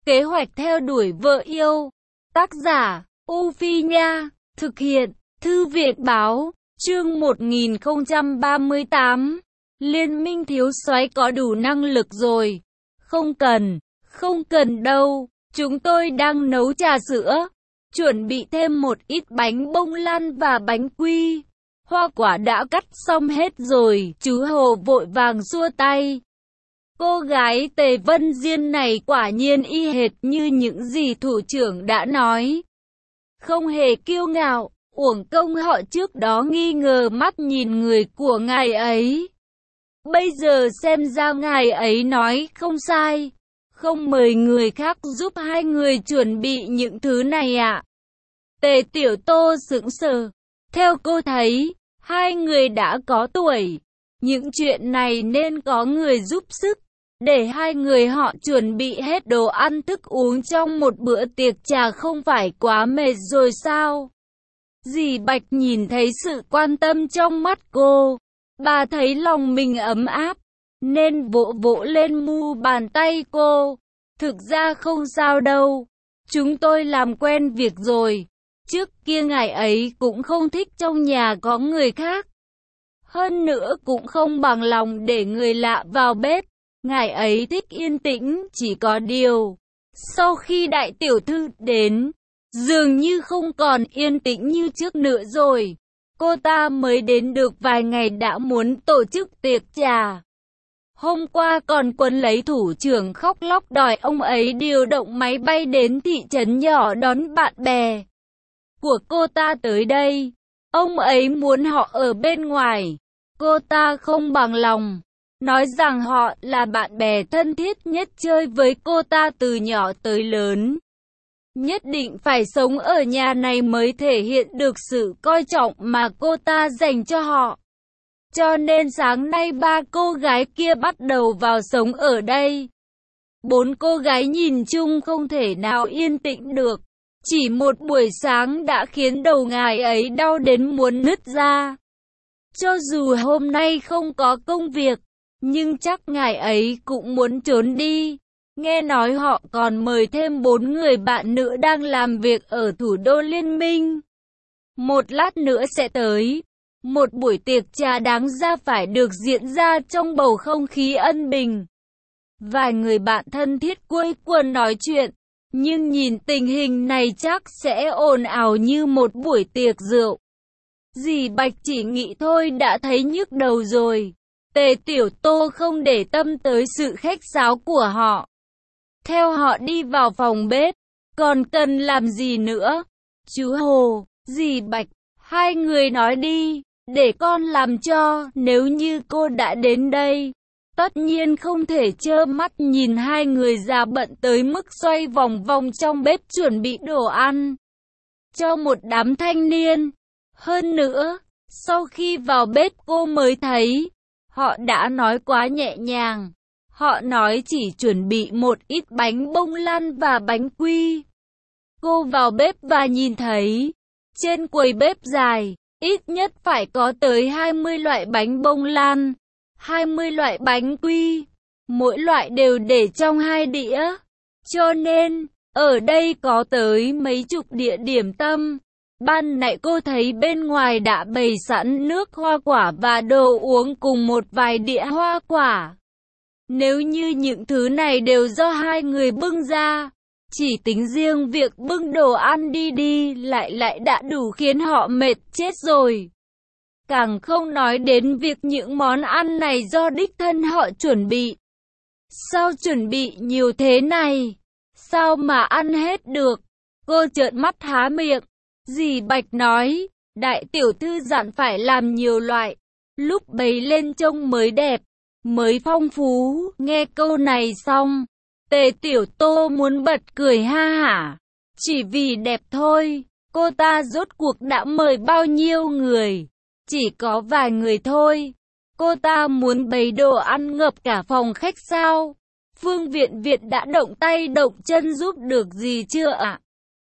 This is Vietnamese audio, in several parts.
Kế hoạch theo đuổi vợ yêu. Tác giả, U Phi Nha. Thực hiện, Thư viện Báo. Chương 1038. Liên minh thiếu soái có đủ năng lực rồi. Không cần đâu. Chúng tôi đang nấu trà sữa. Chuẩn bị thêm một ít bánh bông lan và bánh quy. Hoa quả đã cắt xong hết rồi. Chú Hồ vội vàng xua tay. Cô gái Tề Vân Diên này quả nhiên y hệt như những gì thủ trưởng đã nói. Không hề kiêu ngạo, uổng công họ trước đó nghi ngờ mắt nhìn người của ngài ấy. Bây giờ xem ra ngài ấy nói không sai. Không mời người khác giúp hai người chuẩn bị những thứ này ạ. Tề Tiểu Tô sững sờ. Theo cô thấy, hai người đã có tuổi. Những chuyện này nên có người giúp sức. Để hai người họ chuẩn bị hết đồ ăn thức uống trong một bữa tiệc trà không phải quá mệt rồi sao? Dì Bạch nhìn thấy sự quan tâm trong mắt cô. Bà thấy lòng mình ấm áp, nên vỗ vỗ lên mu bàn tay cô. Thực ra không sao đâu, chúng tôi làm quen việc rồi. Trước kia ngài ấy cũng không thích trong nhà có người khác. Hơn nữa cũng không bằng lòng để người lạ vào bếp. Ngài ấy thích yên tĩnh, chỉ có điều. Sau khi đại tiểu thư đến, dường như không còn yên tĩnh như trước nữa rồi. Cô ta mới đến được vài ngày đã muốn tổ chức tiệc trà. Hôm qua còn quấn lấy thủ trưởng khóc lóc đòi ông ấy điều động máy bay đến thị trấn nhỏ đón bạn bè của cô ta tới đây. Ông ấy muốn họ ở bên ngoài. Cô ta không bằng lòng, nói rằng họ là bạn bè thân thiết nhất chơi với cô ta từ nhỏ tới lớn. Nhất định phải sống ở nhà này mới thể hiện được sự coi trọng mà cô ta dành cho họ. Cho nên sáng nay ba cô gái kia bắt đầu vào sống ở đây. Bốn cô gái nhìn chung không thể nào yên tĩnh được. Chỉ một buổi sáng đã khiến đầu ngài ấy đau đến muốn nứt ra. Cho dù hôm nay không có công việc, nhưng chắc ngài ấy cũng muốn trốn đi. Nghe nói họ còn mời thêm 4 người bạn nữa đang làm việc ở thủ đô Liên minh. Một lát nữa sẽ tới. Một buổi tiệc trà đáng ra phải được diễn ra trong bầu không khí ân bình. Vài người bạn thân thiết quây quần nói chuyện, nhưng nhìn tình hình này chắc sẽ ồn ào như một buổi tiệc rượu. Dì Bạch chỉ nghĩ thôi đã thấy nhức đầu rồi. Tề Tiểu Tô không để tâm tới sự khách sáo của họ. Theo họ đi vào phòng bếp, còn cần làm gì nữa? Chú Hồ, dì Bạch, hai người nói đi, để con làm cho. Nếu như cô đã đến đây, tất nhiên không thể trơ mắt nhìn hai người già bận tới mức xoay vòng vòng trong bếp chuẩn bị đồ ăn cho một đám thanh niên. Hơn nữa, sau khi vào bếp cô mới thấy, họ đã nói quá nhẹ nhàng. Họ nói chỉ chuẩn bị một ít bánh bông lan và bánh quy. Cô vào bếp và nhìn thấy, trên quầy bếp dài, ít nhất phải có tới 20 loại bánh bông lan, 20 loại bánh quy. Mỗi loại đều để trong 2 đĩa. Cho nên, ở đây có tới mấy chục địa điểm tâm. Ban nãy cô thấy bên ngoài đã bày sẵn nước hoa quả và đồ uống cùng một vài đĩa hoa quả. Nếu như những thứ này đều do hai người bưng ra, chỉ tính riêng việc bưng đồ ăn đi lại đã đủ khiến họ mệt chết rồi. Càng không nói đến việc những món ăn này do đích thân họ chuẩn bị. Sao chuẩn bị nhiều thế này? Sao mà ăn hết được? Cô trợn mắt há miệng. Dì Bạch nói, đại tiểu thư dặn phải làm nhiều loại, lúc bày lên trông mới đẹp, mới phong phú. Nghe câu này xong, Tề Tiểu Tô muốn bật cười ha hả. Chỉ vì đẹp thôi, cô ta rốt cuộc đã mời bao nhiêu người? Chỉ có vài người thôi. Cô ta muốn bày đồ ăn ngập cả phòng khách sao? Phương Viện Viện đã động tay động chân giúp được gì chưa ạ?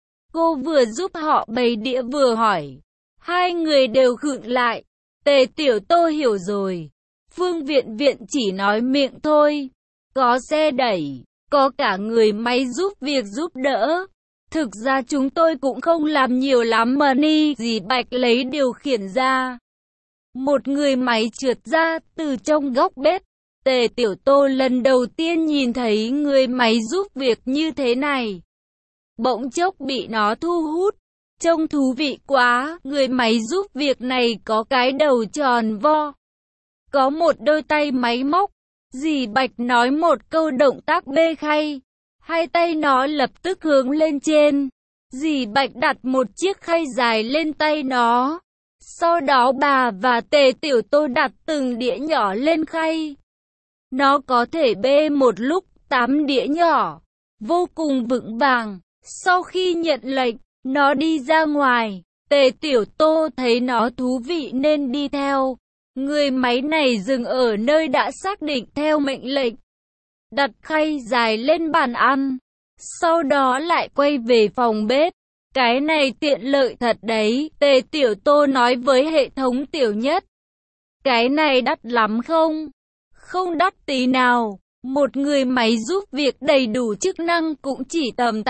Cô vừa giúp họ bày đĩa vừa hỏi. Hai người đều khựng lại. Tề Tiểu Tô hiểu rồi. Phương Viện Viện chỉ nói miệng thôi. Có xe đẩy, có cả người máy giúp việc giúp đỡ. Thực ra chúng tôi cũng không làm nhiều lắm mà ni. Dì Bạch lấy điều khiển ra. Một người máy trượt ra từ trong góc bếp. Tề Tiểu Tô lần đầu tiên nhìn thấy người máy giúp việc như thế này. Bỗng chốc bị nó thu hút. Trông thú vị quá, người máy giúp việc này có cái đầu tròn vo. Có một đôi tay máy móc. Dì Bạch nói một câu động tác bê khay. Hai tay nó lập tức hướng lên trên. Dì Bạch đặt một chiếc khay dài lên tay nó. Sau đó bà và Tề Tiểu Tô đặt từng đĩa nhỏ lên khay. Nó có thể bê một lúc 8 đĩa nhỏ. Vô cùng vững vàng. Sau khi nhận lệnh, nó đi ra ngoài. Tề Tiểu Tô thấy nó thú vị nên đi theo. Người máy này dừng ở nơi đã xác định theo mệnh lệnh. Đặt khay dài lên bàn ăn. Sau đó lại quay về phòng bếp. Cái này tiện lợi thật đấy, Tề Tiểu Tô nói với hệ thống Tiểu Nhất. Cái này đắt lắm không? Không đắt tí nào. Một người máy giúp việc đầy đủ chức năng cũng chỉ tầm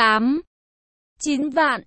9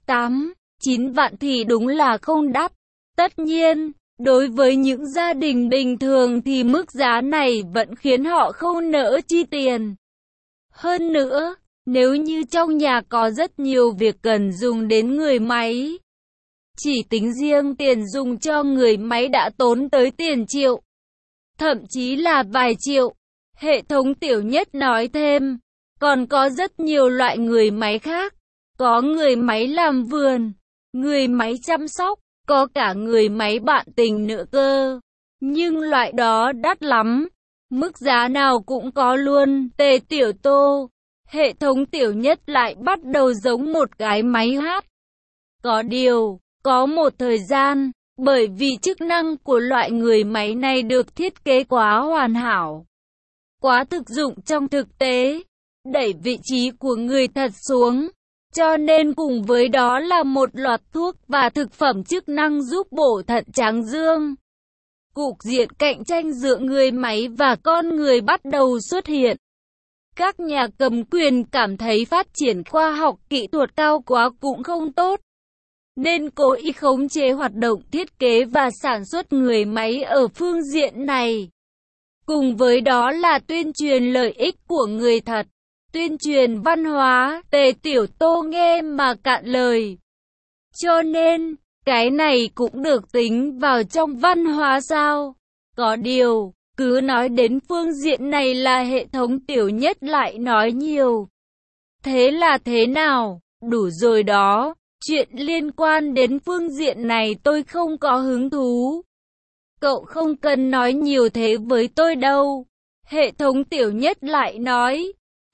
vạn thì đúng là không đắt. Tất nhiên, đối với những gia đình bình thường thì mức giá này vẫn khiến họ không nỡ chi tiền. Hơn nữa, nếu như trong nhà có rất nhiều việc cần dùng đến người máy, chỉ tính riêng tiền dùng cho người máy đã tốn tới tiền triệu, thậm chí là vài triệu. Hệ thống Tiểu Nhất nói thêm, còn có rất nhiều loại người máy khác. Có người máy làm vườn, người máy chăm sóc, có cả người máy bạn tình nữa cơ. Nhưng loại đó đắt lắm, mức giá nào cũng có luôn. Tề Tiểu Tô, hệ thống Tiểu Nhất lại bắt đầu giống một cái máy hát. Có điều, có một thời gian, bởi vì chức năng của loại người máy này được thiết kế quá hoàn hảo, quá thực dụng trong thực tế, đẩy vị trí của người thật xuống. Cho nên cùng với đó là một loạt thuốc và thực phẩm chức năng giúp bổ thận tráng dương. Cục diện cạnh tranh giữa người máy và con người bắt đầu xuất hiện. Các nhà cầm quyền cảm thấy phát triển khoa học kỹ thuật cao quá cũng không tốt, nên cố ý khống chế hoạt động thiết kế và sản xuất người máy ở phương diện này. Cùng với đó là tuyên truyền lợi ích của người thật. Tuyên truyền văn hóa, Tề Tiểu Tô nghe mà cạn lời. Cho nên, cái này cũng được tính vào trong văn hóa sao? Có điều, cứ nói đến phương diện này là hệ thống Tiểu Nhất lại nói nhiều. Thế là thế nào? Đủ rồi đó, chuyện liên quan đến phương diện này tôi không có hứng thú. Cậu không cần nói nhiều thế với tôi đâu. Hệ thống Tiểu Nhất lại nói.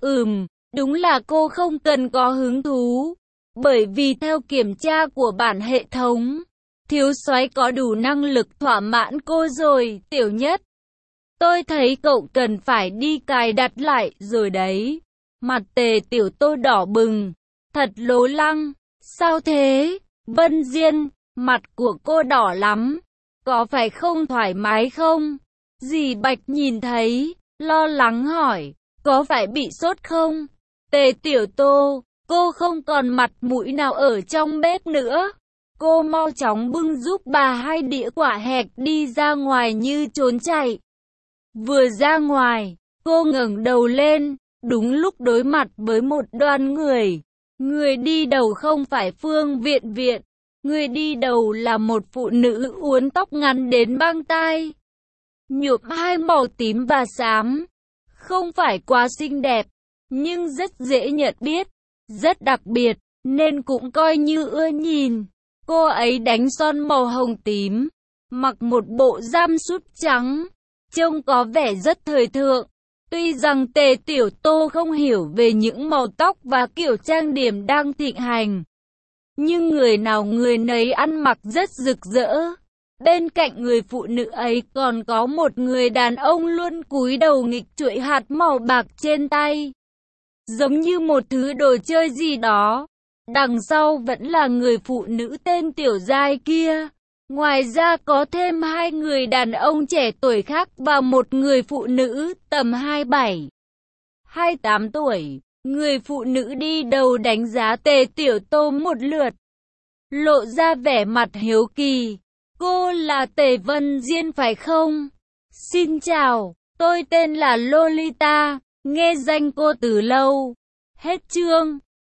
Đúng là cô không cần có hứng thú. Bởi vì theo kiểm tra của bản hệ thống, thiếu soái có đủ năng lực thỏa mãn cô rồi, Tiểu Nhất. Tôi thấy cậu cần phải đi cài đặt lại rồi đấy. Mặt Tề Tiểu Tô đỏ bừng. Thật lố lăng. Sao thế? Vân Diên, mặt của cô đỏ lắm. Có phải không thoải mái không? Dì Bạch nhìn thấy, lo lắng hỏi. Có phải bị sốt không? Tề Tiểu Tô, cô không còn mặt mũi nào ở trong bếp nữa. Cô mau chóng bưng giúp bà 2 đĩa quả hạch đi ra ngoài như trốn chạy. Vừa ra ngoài, cô ngẩng đầu lên, đúng lúc đối mặt với một đoàn người. Người đi đầu không phải Phương Viện Viện, người đi đầu là một phụ nữ uốn tóc ngắn đến băng tai, nhuộm hai màu tím và xám. Không phải quá xinh đẹp, nhưng rất dễ nhận biết, rất đặc biệt, nên cũng coi như ưa nhìn. Cô ấy đánh son màu hồng tím, mặc một bộ giam sút trắng, trông có vẻ rất thời thượng. Tuy rằng Tề Tiểu Tô không hiểu về những màu tóc và kiểu trang điểm đang thịnh hành, nhưng người nào người nấy ăn mặc rất rực rỡ. Bên cạnh người phụ nữ ấy còn có một người đàn ông luôn cúi đầu nghịch chuỗi hạt màu bạc trên tay, giống như một thứ đồ chơi gì đó. Đằng sau vẫn là người phụ nữ tên Tiểu Giai kia. Ngoài ra có thêm 2 người đàn ông trẻ tuổi khác và một người phụ nữ tầm 27, 28 tuổi. Người phụ nữ đi đầu đánh giá Tề Tiểu Tô một lượt, lộ ra vẻ mặt hiếu kỳ. Cô là Tề Vân Diên phải không? Xin chào, tôi tên là Lolita, nghe danh cô từ lâu. Hết chương.